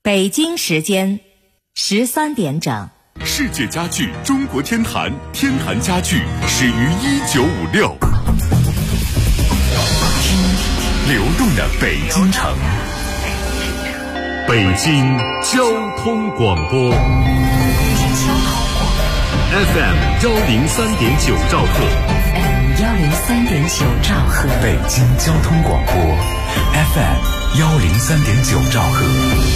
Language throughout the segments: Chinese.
北京时间13点整。 世界家具中国天坛，天坛家具始于1956。流动的北京城，北京交通广播 FM 103.9兆赫 103.9兆赫， 北京交通广播 FM 103.9兆赫。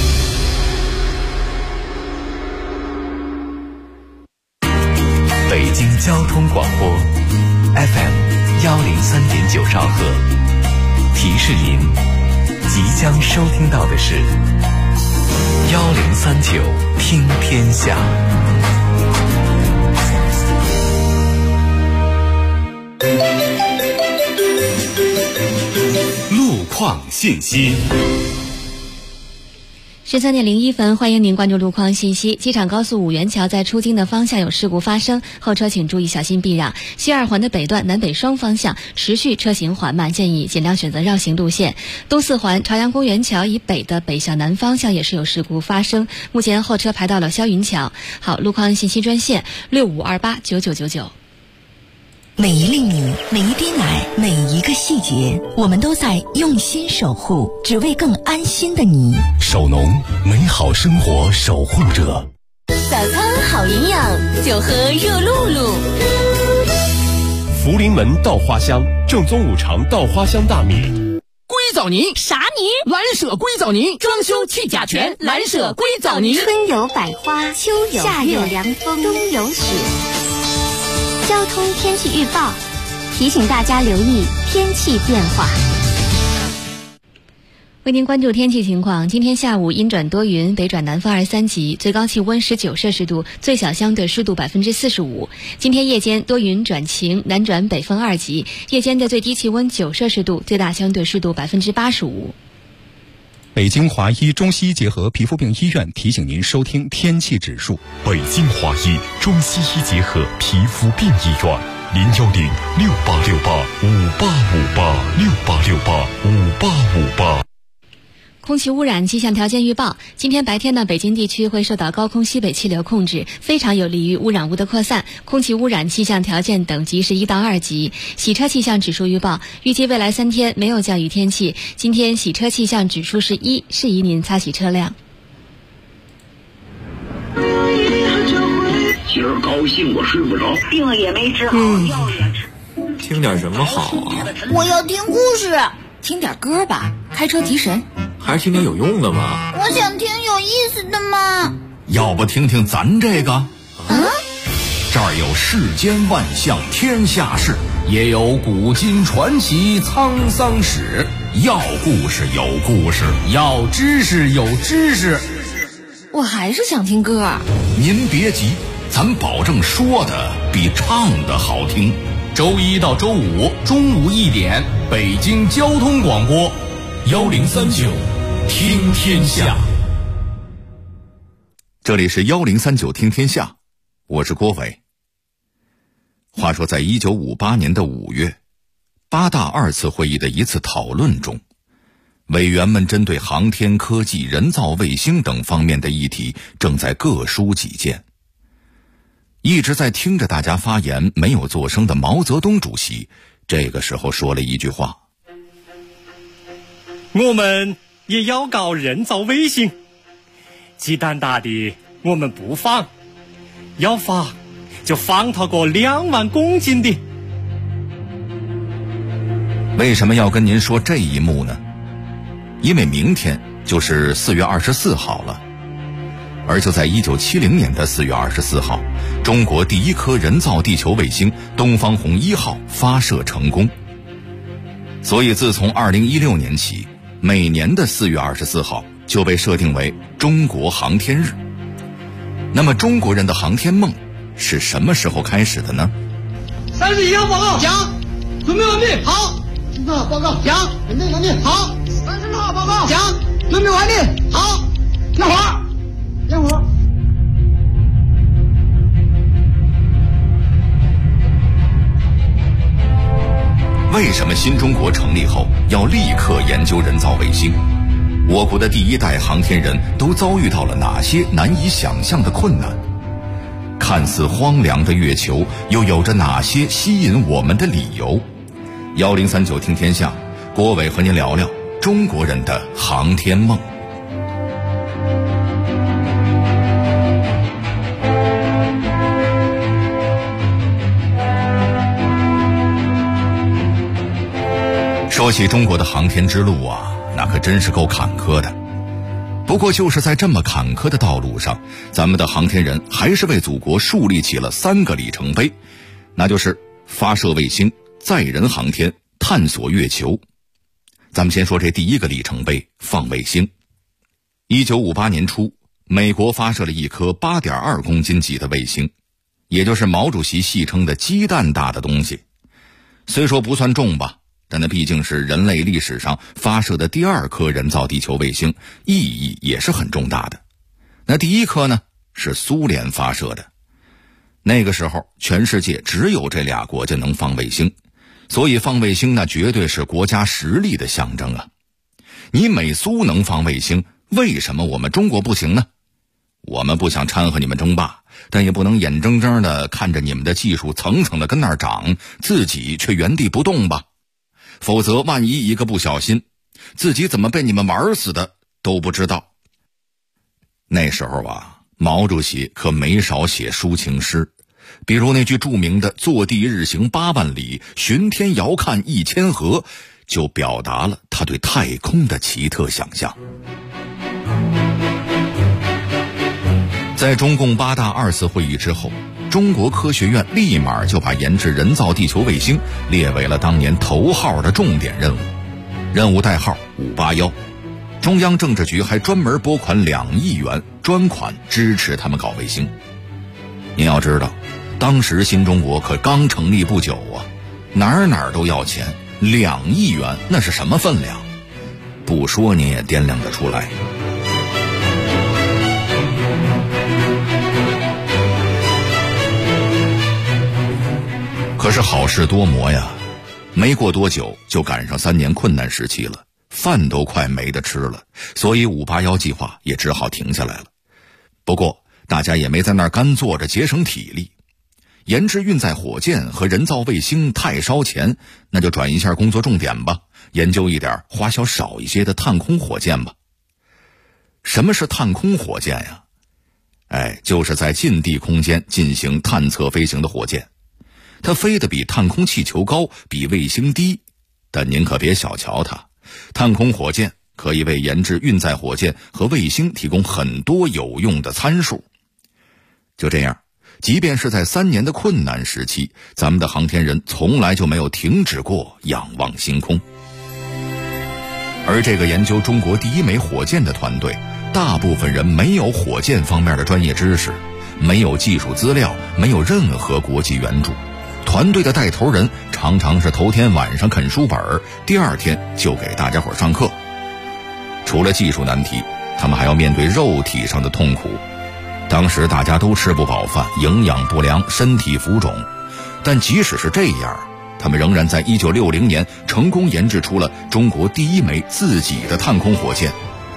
北京交通广播 FM 103.9兆赫，提示您即将收听到的是1039听天下。路况信息。 13:01，欢迎您关注路况信息。机场高速五元桥在出京的方向有事故发生，后车请注意小心避让。西二环的北段南北双方向持续车行缓慢，建议尽量选择绕行路线。东四环朝阳公园桥以北的北向南方向也是有事故发生，目前后车排到了霄云桥。好，路况信息专线65289999。 每一粒米，每一滴奶，每一个细节，我们都在用心守护，只为更安心的你。 首农，美好生活守护者。 早餐好营养，就喝热露露。 福临门稻花香，正宗五常稻花香大米。 硅藻泥啥泥？ 蓝舍硅藻泥，装修去甲醛，蓝舍硅藻泥。 春有百花，秋有夏有凉风，冬有雪。交通天气预报提醒大家留意天气变化。 为您关注天气情况，今天下午阴转多云，北转南风2、3级，最高气温19摄氏度，最小相对湿度45%。今天夜间多云转晴，南转北风2级，夜间的最低气温9摄氏度，最大相对湿度85%。 北京华医中西医结合皮肤病医院提醒您收听天气指数。 北京华医中西医结合皮肤病医院，0106868585858，6885858。 空气污染气象条件预报，今天白天呢，北京地区会受到高空西北气流控制，非常有利于污染物的扩散，空气污染气象条件等级是1到2级。洗车气象指数预报，预计未来3天没有降雨天气，今天洗车气象指数是1，适宜您擦洗车辆。 今儿高兴我睡不着， 病也没治好，药也吃。 听点什么好啊？ 我要听故事。 听点歌吧，开车提神。 还是听点有用的吧。 我想听有意思的嘛。 要不听听咱这个？这儿有世间万象天下事，也有古今传奇沧桑史。要故事有故事，要知识有知识。 我还是想听歌。 您别急，咱保证说的比唱的好听。周一到周五中午1点，北京交通广播1039听天下。这里是1039听天下，我是郭伟。话说在1958年的5月，8大2次会议的一次讨论中，委员们针对航天科技、人造卫星等方面的议题正在各抒己见。一直在听着大家发言没有作声的毛泽东主席这个时候说了一句话： 我们也要搞人造卫星，鸡蛋大的我们不放，要放就放它个2万公斤的。 为什么要跟您说这一幕呢？因为明天就是4月24号了，而就在1970年的4月24号，中国第一颗人造地球卫星东方红1号发射成功。所以自从2016年起，每年的4月24号就被设定为中国航天日。那么中国人的航天梦是什么时候开始的呢 ？31号报告讲，准备完毕，好。34号报告讲，准备完毕，好。34号报告讲，准备完毕，好。停会儿，停会儿。 为什么新中国成立后要立刻研究人造卫星？ 我国的第一代航天人都遭遇到了哪些难以想象的困难？看似荒凉的月球又有着哪些吸引我们的理由？1039听天下，郭伟和您聊聊中国人的航天梦。说起中国的航天之路啊，那可真是够坎坷的。不过就是在这么坎坷的道路上，咱们的航天人还是为祖国树立起了3个里程碑，那就是发射卫星、载人航天、探索月球。咱们先说这第一个里程碑，放卫星。1958年初，美国发射了一颗8.2公斤级的卫星，也就是毛主席戏称的鸡蛋大的东西。虽说不算重吧，但那毕竟是人类历史上发射的第2颗人造地球卫星，意义也是很重大的。那第1颗呢，是苏联发射的。那个时候全世界只有这2国家能放卫星，所以放卫星那绝对是国家实力的象征啊。你美苏能放卫星，为什么我们中国不行呢？我们不想掺和你们争霸，但也不能眼睁睁地看着你们的技术层层的跟那儿长，自己却原地不动吧。否则万一一个不小心，自己怎么被你们玩死的都不知道。那时候啊，毛主席可没少写抒情诗，比如那句著名的坐地日行8万里，巡天遥看1000河，就表达了他对太空的奇特想象。在中共8大2次会议之后，中国科学院立马就把研制人造地球卫星列为了当年头号的重点任务，任务代号581。中央政治局还专门拨款2亿元专款支持他们搞卫星。您要知道，当时新中国可刚成立不久啊，哪儿都要钱，2亿元那是什么分量？不说你也掂量得出来。可是好事多磨呀，没过多久就赶上3年困难时期了，饭都快没得吃了，所以581计划也只好停下来了。不过大家也没在那儿干坐着节省体力，研制运载火箭和人造卫星太烧钱，那就转移一下工作重点吧，研究一点花销少一些的探空火箭吧。什么是探空火箭呀？就是在近地空间进行探测飞行的火箭。它飞得比探空气球高，比卫星低，但您可别小瞧它，探空火箭可以为研制运载火箭和卫星提供很多有用的参数。就这样，即便是在3年的困难时期，咱们的航天人从来就没有停止过仰望星空。而这个研究中国第1枚火箭的团队，大部分人没有火箭方面的专业知识，没有技术资料，没有任何国际援助。团队的带头人常常是头天晚上啃书本，第2天就给大家伙上课。除了技术难题，他们还要面对肉体上的痛苦。当时大家都吃不饱饭，营养不良，身体浮肿，但即使是这样，他们仍然在1960年成功研制出了中国第1枚自己的探空火箭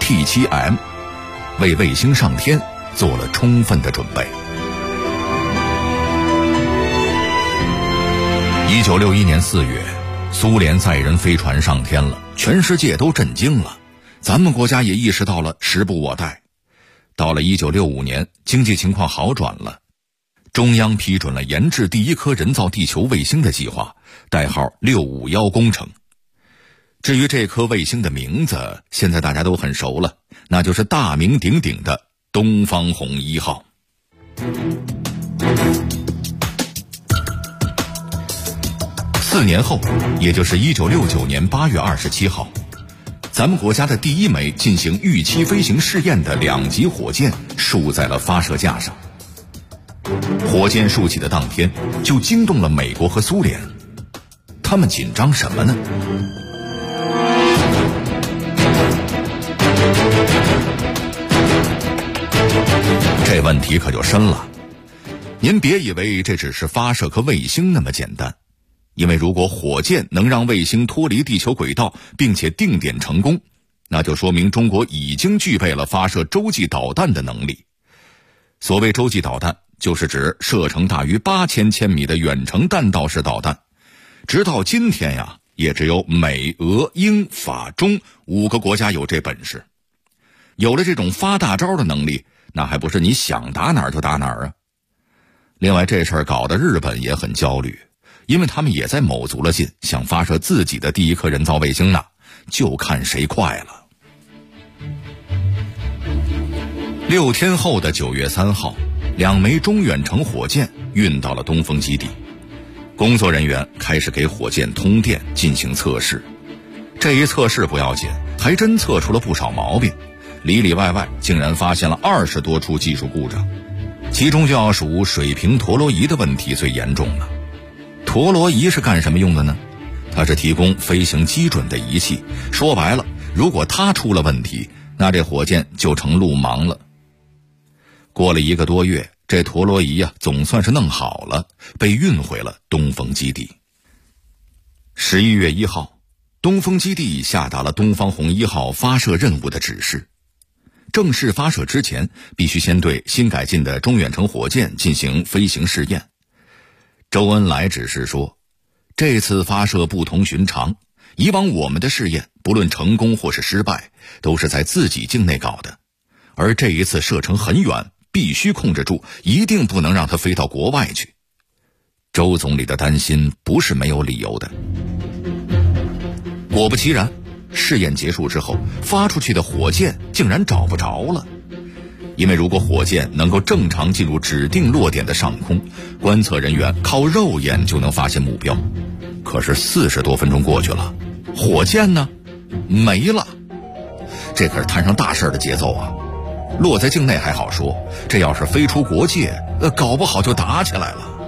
T7M， 为卫星上天做了充分的准备。1961年4月，苏联载人飞船上天了，全世界都震惊了，咱们国家也意识到了时不我待。到了1965年，经济情况好转了，中央批准了研制第1颗人造地球卫星的计划，代号651工程。至于这颗卫星的名字，现在大家都很熟了，那就是大名鼎鼎的东方红1号。4年后，也就是1969年8月27号，咱们国家的第1枚进行预期飞行试验的2级火箭竖在了发射架上。火箭竖起的当天，就惊动了美国和苏联。他们紧张什么呢？这问题可就深了。您别以为这只是发射颗卫星那么简单。因为如果火箭能让卫星脱离地球轨道并且定点成功， 那就说明中国已经具备了发射洲际导弹的能力。所谓洲际导弹，就是指射程大于8000千米的远程弹道式导弹。直到今天呀，也只有美、俄、英、法、中5个国家有这本事。有了这种发大招的能力，那还不是你想打哪儿就打哪儿啊？另外，这事儿搞得日本也很焦虑，因为他们也在卯足了劲，想发射自己的第一颗人造卫星呢，就看谁快了。6天后的9月3号，2枚中远程火箭运到了东风基地，工作人员开始给火箭通电进行测试。这一测试不要紧，还真测出了不少毛病，里里外外竟然发现了20多处技术故障，其中就要数水平陀螺仪的问题最严重了。陀螺仪是干什么用的呢？它是提供飞行基准的仪器，说白了，如果它出了问题，那这火箭就成路盲了。过了1个多月，这陀螺仪总算是弄好了，被运回了东风基地。11月1号，东风基地下达了东方红1号发射任务的指示。正式发射之前，必须先对新改进的中远程火箭进行飞行试验。周恩来指示说，这次发射不同寻常，以往我们的试验不论成功或是失败，都是在自己境内搞的，而这一次射程很远，必须控制住，一定不能让它飞到国外去。周总理的担心不是没有理由的。果不其然，试验结束之后，发出去的火箭竟然找不着了。因为如果火箭能够正常进入指定落点的上空，观测人员靠肉眼就能发现目标。可是40多分钟过去了，火箭呢？没了。这可是摊上大事的节奏啊！落在境内还好说，这要是飞出国界，搞不好就打起来了。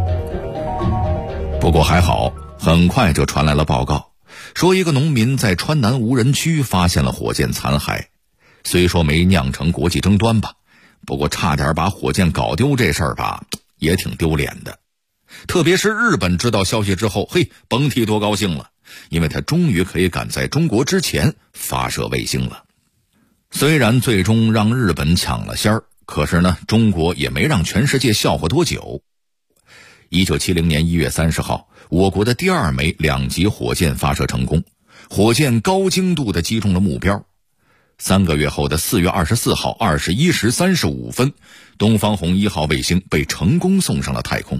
不过还好，很快就传来了报告，说一个农民在川南无人区发现了火箭残骸。虽说没酿成国际争端吧，不过差点把火箭搞丢这事儿吧，也挺丢脸的。特别是日本知道消息之后，甭提多高兴了，因为他终于可以赶在中国之前发射卫星了。虽然最终让日本抢了先儿，可是呢，中国也没让全世界笑话多久。1970年1月30号，我国的第2枚2级火箭发射成功，火箭高精度地击中了目标。3个月后的4月24号21时35分，东方红1号卫星被成功送上了太空。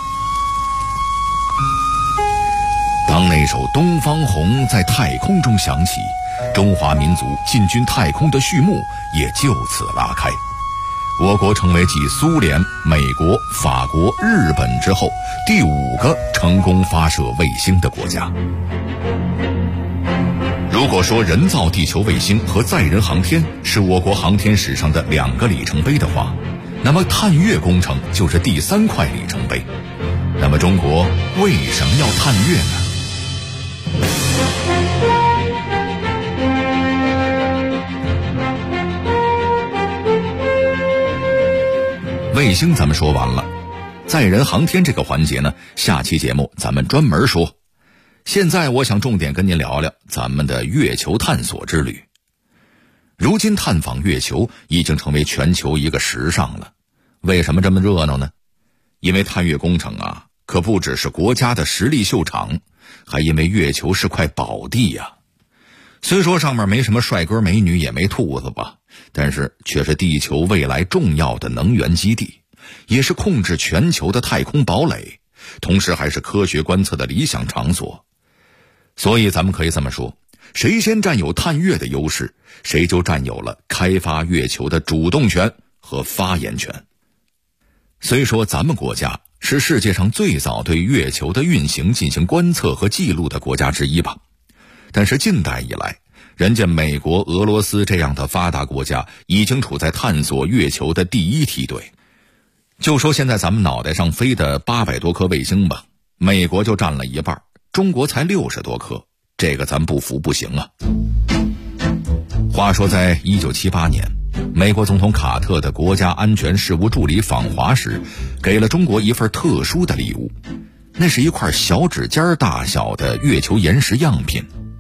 当那首《东方红》在太空中响起，中华民族进军太空的序幕也就此拉开。我国成为继苏联、美国、法国、日本之后第5个成功发射卫星的国家。如果说人造地球卫星和载人航天是我国航天史上的2个里程碑的话，那么探月工程就是第3块里程碑。那么中国为什么要探月呢？卫星咱们说完了，载人航天这个环节呢，下期节目咱们专门说。现在我想重点跟您聊聊咱们的月球探索之旅。如今探访月球已经成为全球一个时尚了。为什么这么热闹呢？因为探月工程啊，可不只是国家的实力秀场，还因为月球是块宝地呀。虽说上面没什么帅哥美女，也没兔子吧，但是却是地球未来重要的能源基地，也是控制全球的太空堡垒，同时还是科学观测的理想场所。所以咱们可以这么说，谁先占有探月的优势，谁就占有了开发月球的主动权和发言权。虽说咱们国家是世界上最早对月球的运行进行观测和记录的国家之一吧，但是近代以来，人家美国、俄罗斯这样的发达国家已经处在探索月球的第1梯队。就说现在咱们脑袋上飞的800多颗卫星吧，美国就占了一半，中国才60多颗，这个咱不服不行啊。话说在1978年，美国总统卡特的国家安全事务助理访华时，给了中国一份特殊的礼物，那是一块小指尖大小的月球岩石样品。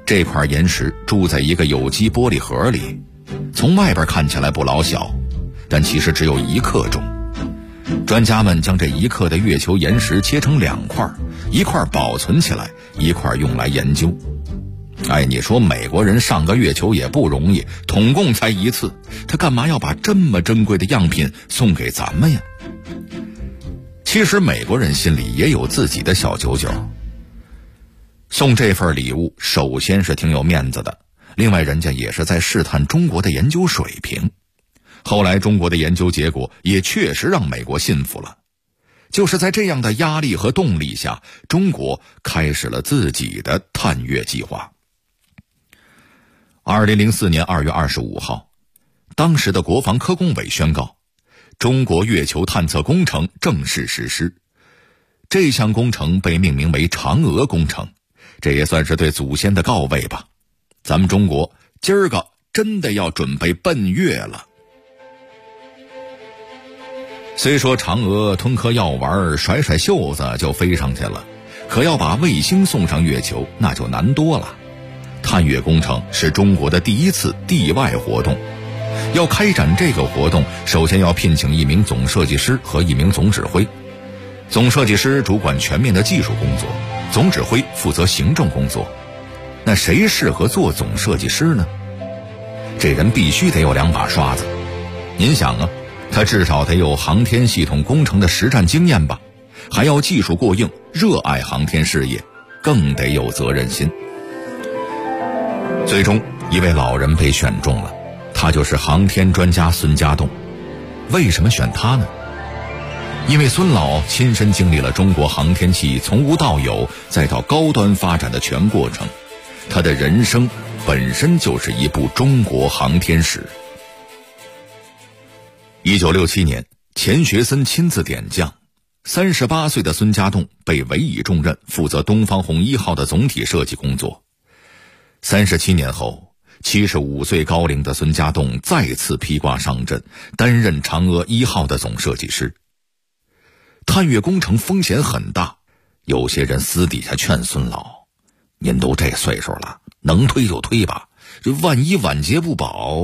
这块岩石住在一个有机玻璃盒里，从外边看起来不老小，但其实只有1克重。专家们将这1克的月球岩石切成2块，一块保存起来，一块用来研究。你说美国人上个月球也不容易，统共才1次，他干嘛要把这么珍贵的样品送给咱们呀？其实美国人心里也有自己的小九九，送这份礼物首先是挺有面子的，另外人家也是在试探中国的研究水平。后来中国的研究结果也确实让美国信服了。就是在这样的压力和动力下，中国开始了自己的探月计划。2004年2月25号，当时的国防科工委宣告，中国月球探测工程正式实施。这项工程被命名为嫦娥工程，这也算是对祖先的告慰吧。咱们中国今儿个真的要准备奔月了。虽说嫦娥吞颗药丸，甩甩袖子就飞上去了，可要把卫星送上月球那就难多了。探月工程是中国的第一次地外活动，要开展这个活动，首先要聘请1名总设计师和1名总指挥。总设计师主管全面的技术工作，总指挥负责行政工作。那谁适合做总设计师呢？这人必须得有2把刷子。您想啊，他至少得有航天系统工程的实战经验吧，还要技术过硬，热爱航天事业，更得有责任心。最终一位老人被选中了，他就是航天专家孙家栋。为什么选他呢？因为孙老亲身经历了中国航天器从无到有再到高端发展的全过程，他的人生本身就是一部中国航天史。1967年，钱学森亲自点将，38岁的孙家栋被委以重任，负责东方红1号的总体设计工作。37年后，75岁高龄的孙家栋再次披挂上阵，担任嫦娥1号的总设计师。探月工程风险很大，有些人私底下劝孙老，您都这岁数了，能推就推吧，这万一晚节不保。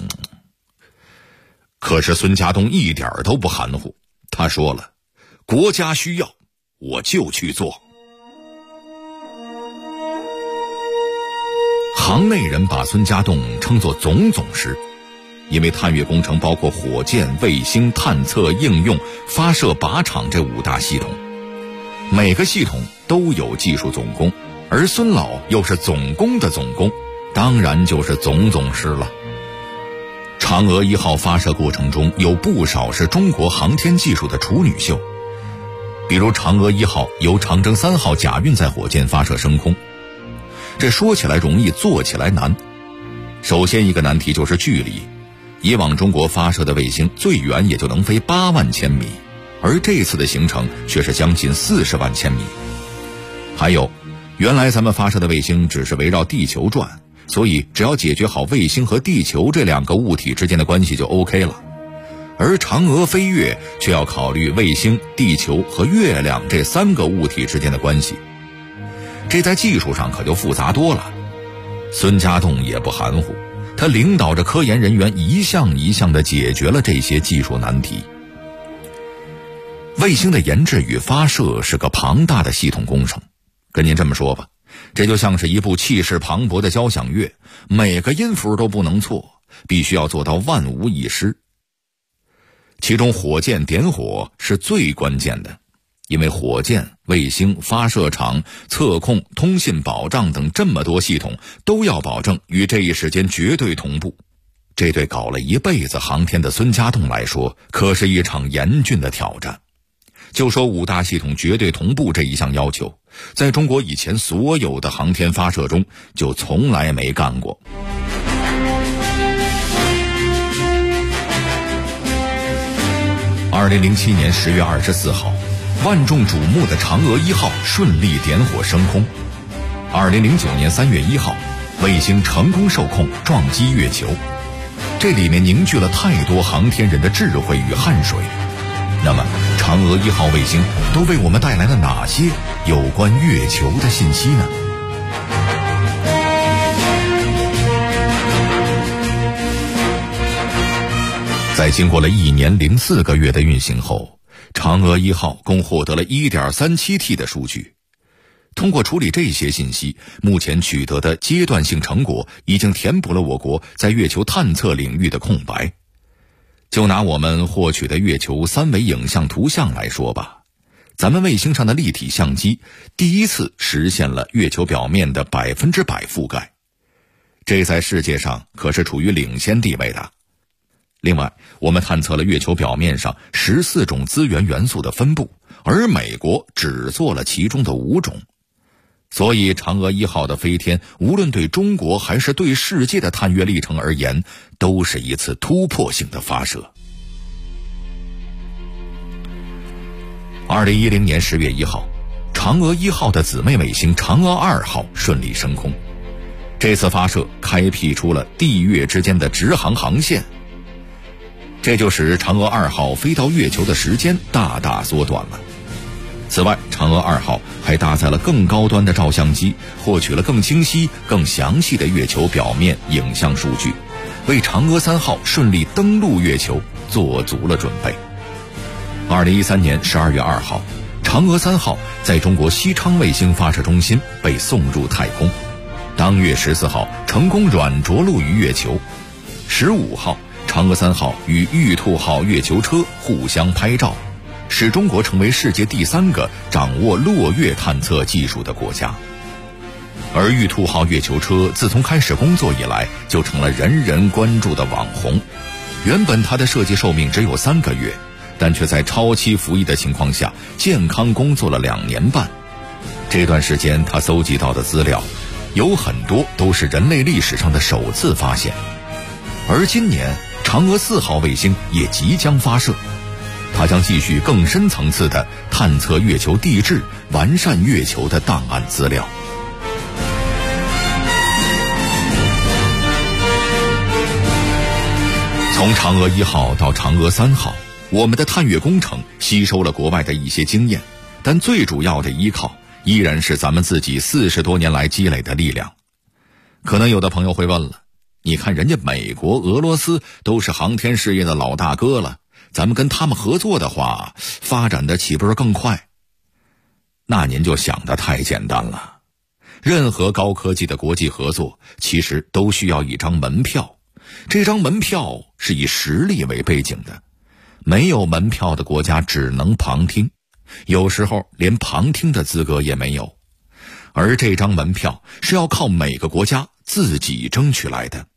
可是孙家栋一点都不含糊，他说了，国家需要我就去做。行内人把孙家栋称作总师，因为探月工程包括火箭、卫星、探测、应用、发射、靶场这5大系统，每个系统都有技术总工，而孙老又是总工的总工，当然就是总师了。嫦娥1号发射过程中有不少是中国航天技术的处女秀，比如嫦娥1号由长征3号甲运载火箭发射升空。这说起来容易，做起来难。首先一个难题就是距离，以往中国发射的卫星最远也就能飞8万千米，而这次的行程却是将近40万千米。还有，原来咱们发射的卫星只是围绕地球转，所以只要解决好卫星和地球这2个物体之间的关系就 OK 了。而嫦娥飞月却要考虑卫星、地球和月亮这3个物体之间的关系，这在技术上可就复杂多了。孙家栋也不含糊，他领导着科研人员一项一项地解决了这些技术难题。卫星的研制与发射是个庞大的系统工程，跟您这么说吧，这就像是一部气势磅礴的交响乐，每个音符都不能错，必须要做到万无一失。其中火箭点火是最关键的，因为火箭、卫星、发射场、测控、通信保障等这么多系统都要保证与这一时间绝对同步。这对搞了一辈子航天的孙家栋来说，可是一场严峻的挑战。就说5大系统绝对同步这一项要求，在中国以前所有的航天发射中就从来没干过。2007年10月24号，万众瞩目的嫦娥1号顺利点火升空。2009年3月1号，卫星成功受控撞击月球。这里面凝聚了太多航天人的智慧与汗水。那么，嫦娥1号卫星都为我们带来了哪些有关月球的信息呢？ 在经过了1年04个月的运行后，嫦娥1号共获得了 1.37T 的数据。通过处理这些信息，目前取得的阶段性成果已经填补了我国在月球探测领域的空白。就拿我们获取的月球3维影像图像来说吧，咱们卫星上的立体相机第一次实现了月球表面的100%覆盖，这在世界上可是处于领先地位的。另外，我们探测了月球表面上14种资源元素的分布，而美国只做了其中的5种。所以嫦娥1号的飞天，无论对中国还是对世界的探月历程而言，都是一次突破性的发射。2010年10月1号，嫦娥1号的姊妹卫星嫦娥2号顺利升空。这次发射开辟出了地月之间的直航航线，这就使嫦娥2号飞到月球的时间大大缩短了。此外，嫦娥2号还搭载了更高端的照相机，获取了更清晰、更详细的月球表面影像数据，为嫦娥3号顺利登陆月球做足了准备。2013年12月2号，嫦娥3号在中国西昌卫星发射中心被送入太空。当月14号成功软着陆于月球。15号，嫦娥3号与玉兔号月球车互相拍照，使中国成为世界第3个掌握落月探测技术的国家。而玉兔号月球车自从开始工作以来，就成了人人关注的网红。原本它的设计寿命只有3个月，但却在超期服役的情况下健康工作了2年半。这段时间他搜集到的资料有很多都是人类历史上的首次发现。而今年嫦娥4号卫星也即将发射，它将继续更深层次的探测月球地质，完善月球的档案资料。从嫦娥1号到嫦娥3号，我们的探月工程吸收了国外的一些经验，但最主要的依靠依然是咱们自己40多年来积累的力量。可能有的朋友会问了，你看人家美国、俄罗斯都是航天事业的老大哥了，咱们跟他们合作的话，发展的岂不是更快？那您就想得太简单了。任何高科技的国际合作其实都需要一张门票，这张门票是以实力为背景的，没有门票的国家只能旁听，有时候连旁听的资格也没有。而这张门票是要靠每个国家自己争取来的。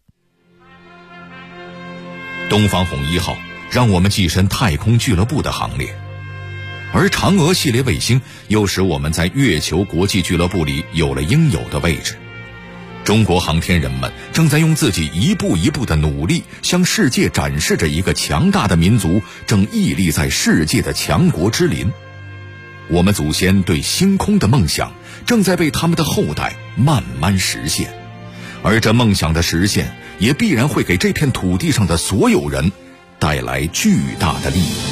东方红1号让我们跻身太空俱乐部的行列，而嫦娥系列卫星又使我们在月球国际俱乐部里有了应有的位置。中国航天人们正在用自己一步一步的努力，向世界展示着一个强大的民族正屹立在世界的强国之林。我们祖先对星空的梦想正在被他们的后代慢慢实现，而这梦想的实现也必然会给这片土地上的所有人带来巨大的利益。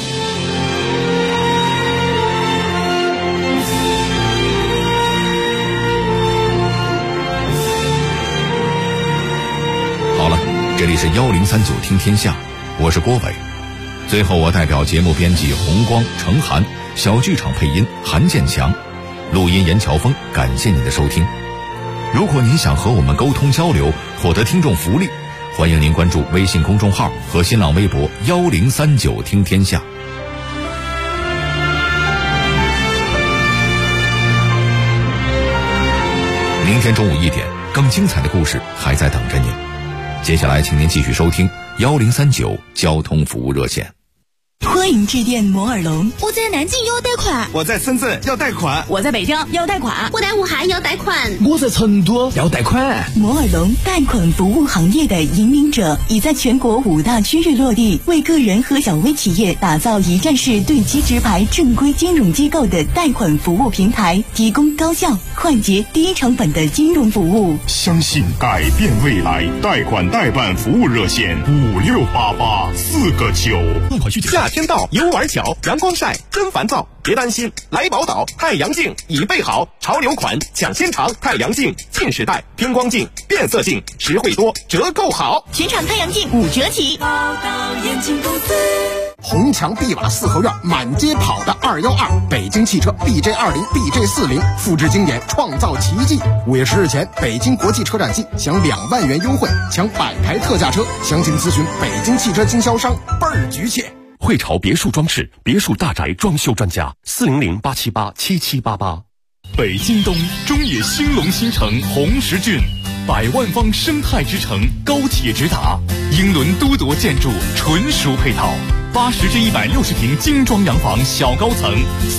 好了，这里是1039听天下，我是郭伟。最后我代表节目编辑红光、程涵，小剧场配音韩建强，录音严乔峰，感谢您的收听。如果您想和我们沟通交流，获得听众福利，欢迎您关注微信公众号和新浪微博1039听天下。明天中午1点，更精彩的故事还在等着您。接下来请您继续收听1039交通服务热线。 欢迎致电摩尔龙。 我在南京要贷款， 我在深圳要贷款， 我在北京要贷款， 我在武汉要贷款， 我在成都要贷款。 摩尔龙贷款服务行业的引领者，已在全国5大区域落地，为个人和小微企业打造一站式对接直排正规金融机构的贷款服务平台，提供高效、快捷、低成本的金融服务。 相信改变未来，贷款代办服务热线568849。 贷款需求。 天到，游玩巧，阳光晒，真烦躁。别担心，来宝岛太阳镜已备好，潮流款抢先尝，太阳镜近视带、偏光镜、变色镜，实惠多，折扣好， 全场太阳镜5折起。 宝岛眼镜公司。 红墙碧瓦四合院，满街跑的212，北京汽车 BJ20、BJ40，复制经典，创造奇迹。5月10日前，北京国际车展季享2万元优惠，抢100台特价车，详情咨询北京汽车经销商，倍儿局气。 汇潮别墅装饰，别墅大宅装修专家，400-878-7788。北京东中野兴隆新城红石郡，100万方生态之城，高铁直达，英伦都铎建筑，纯属配套。80至160平精装洋房小高层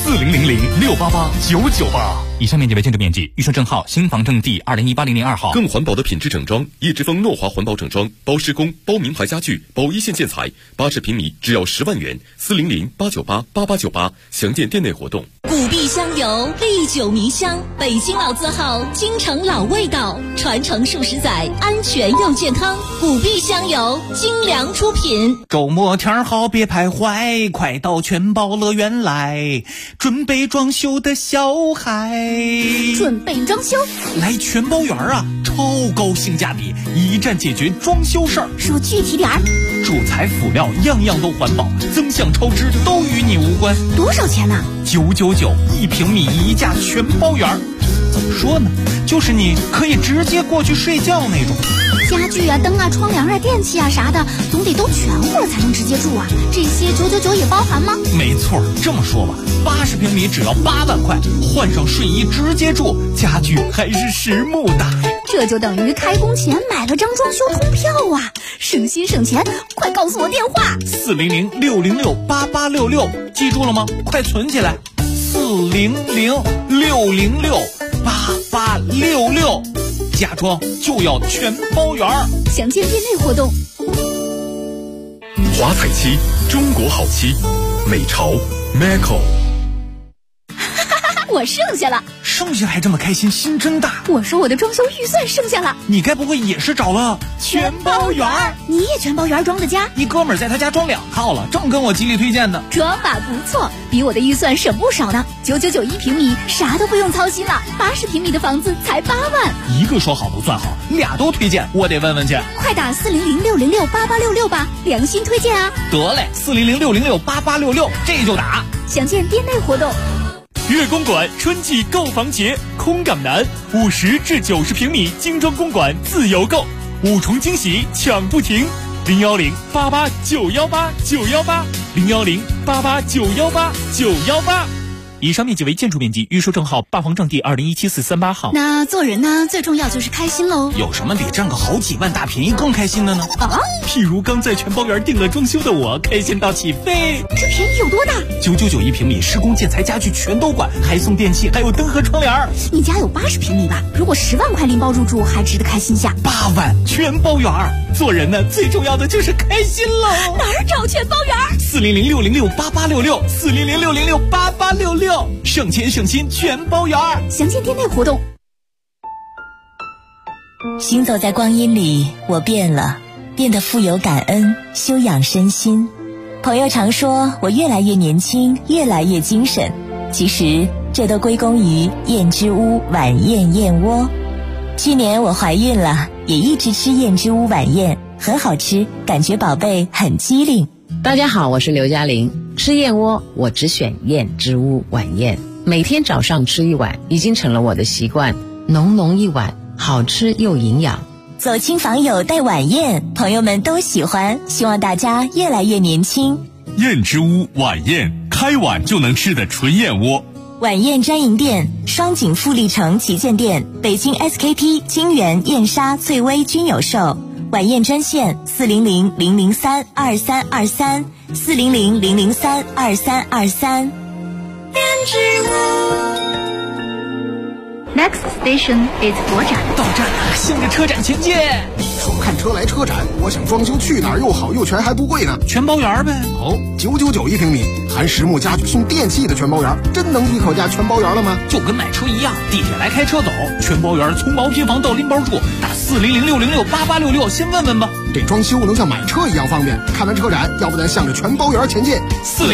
，4000-688-998。 以上面积为建筑面积，预售证号新房证第2018-002号。 更环保的品质整装，叶之峰诺华环保整装，包施工，包名牌家具，包一线建材，80平米只要10万元，400-898-8898，详见店内活动。 古碧香油，历久弥香，北京老字号，京城老味道，传承数十载，安全又健康。古碧香油，精良出品。 周末天好别徘徊，快到全宝乐园来，准备装修的小孩。 准备装修， 来全包园啊，超高性价比，一站解决装修事儿。 说具体点儿， 主材辅料样样都环保，增项超支都与你无关。 多少钱呢 ？999，1平米1价全包园。怎么说呢？就是你可以直接过去睡觉那种。 家具啊、灯啊、窗帘啊、电器啊啥的，总得都全乎了才能直接住啊。这些999也包含吗？ 没错，这么说吧，80平米只要8万块，换上睡衣直接住，家具还是实木的。 这就等于开工前买了张装修通票啊，省心省钱。快告诉我电话 ，400-606-8866，记住了吗？快存起来，400-606-8866，家装就要全包圆。 详见店内活动。 华彩漆，中国好漆，美潮 Maco。 我剩下了， 剩下还这么开心，心真大。 我说我的装修预算剩下了， 你该不会也是找了全包圆？你也全包圆装的家？ 一哥们儿在他家装2套了，正跟我极力推荐的。 这法不错，比我的预算省不少呢。999 1平米，啥都不用操心了。80平米的房子才8万。 一个说好不算好，俩都推荐，我得问问去。 快打400-606-8866吧，良心推荐啊！ 得嘞，400-606-8866，这就打。 详见店内活动。 悦公馆春季购房节，空港南50至90平米精装公馆自由购，5重惊喜抢不停，010-88-918-918，010-88-918-918。以上面积为建筑面积，预售证号办房证第2017-438号。 那做人呢，最重要就是开心喽。 有什么比占个好几万大便宜更开心的呢？ 啊， 譬如刚在全包园订了装修的我，开心到起飞。 这便宜有多大 ？999 1平米，施工建材家具全都管，还送电器，还有灯和窗帘。 你家有80平米吧？如果10万块拎包入住，还值得开心下。 8万全包园，做人呢，最重要的就是开心喽。 哪儿找全包园 ？400-606-8866，400-606-8866。省钱省心全包圆， 详见店内活动。 行走在光阴里，我变了，变得富有感恩，修养身心。朋友常说我越来越年轻，越来越精神，其实这都归功于燕之屋晚宴燕窝。去年我怀孕了，也一直吃燕之屋晚宴，很好吃，感觉宝贝很机灵。 大家好，我是刘嘉玲。吃燕窝我只选燕之屋晚宴，每天早上吃一碗已经成了我的习惯，浓浓一碗，好吃又营养。 走亲访友带晚宴，朋友们都喜欢，希望大家越来越年轻。 燕之屋晚宴，开碗就能吃的纯燕窝。 晚宴专营店：双井富力城旗舰店、北京 SKP、金源、燕莎、翠微均有售。晚宴专线400-003-2323 400-003-2323。 Next station is 国展。 到站了，向着车展前进。 说看车来车展，我想装修去哪儿又好又全还不贵呢？ 全包园呗。 好，999 1平米，含实木家具送电器的全包园，真能比口价全包园了吗？ 就跟买车一样，地铁来开车走，全包园从毛坯房到拎包住，打400-606-8866，先问问吧。 这装修能像买车一样方便。看完车展，要不咱向着全包圆前进。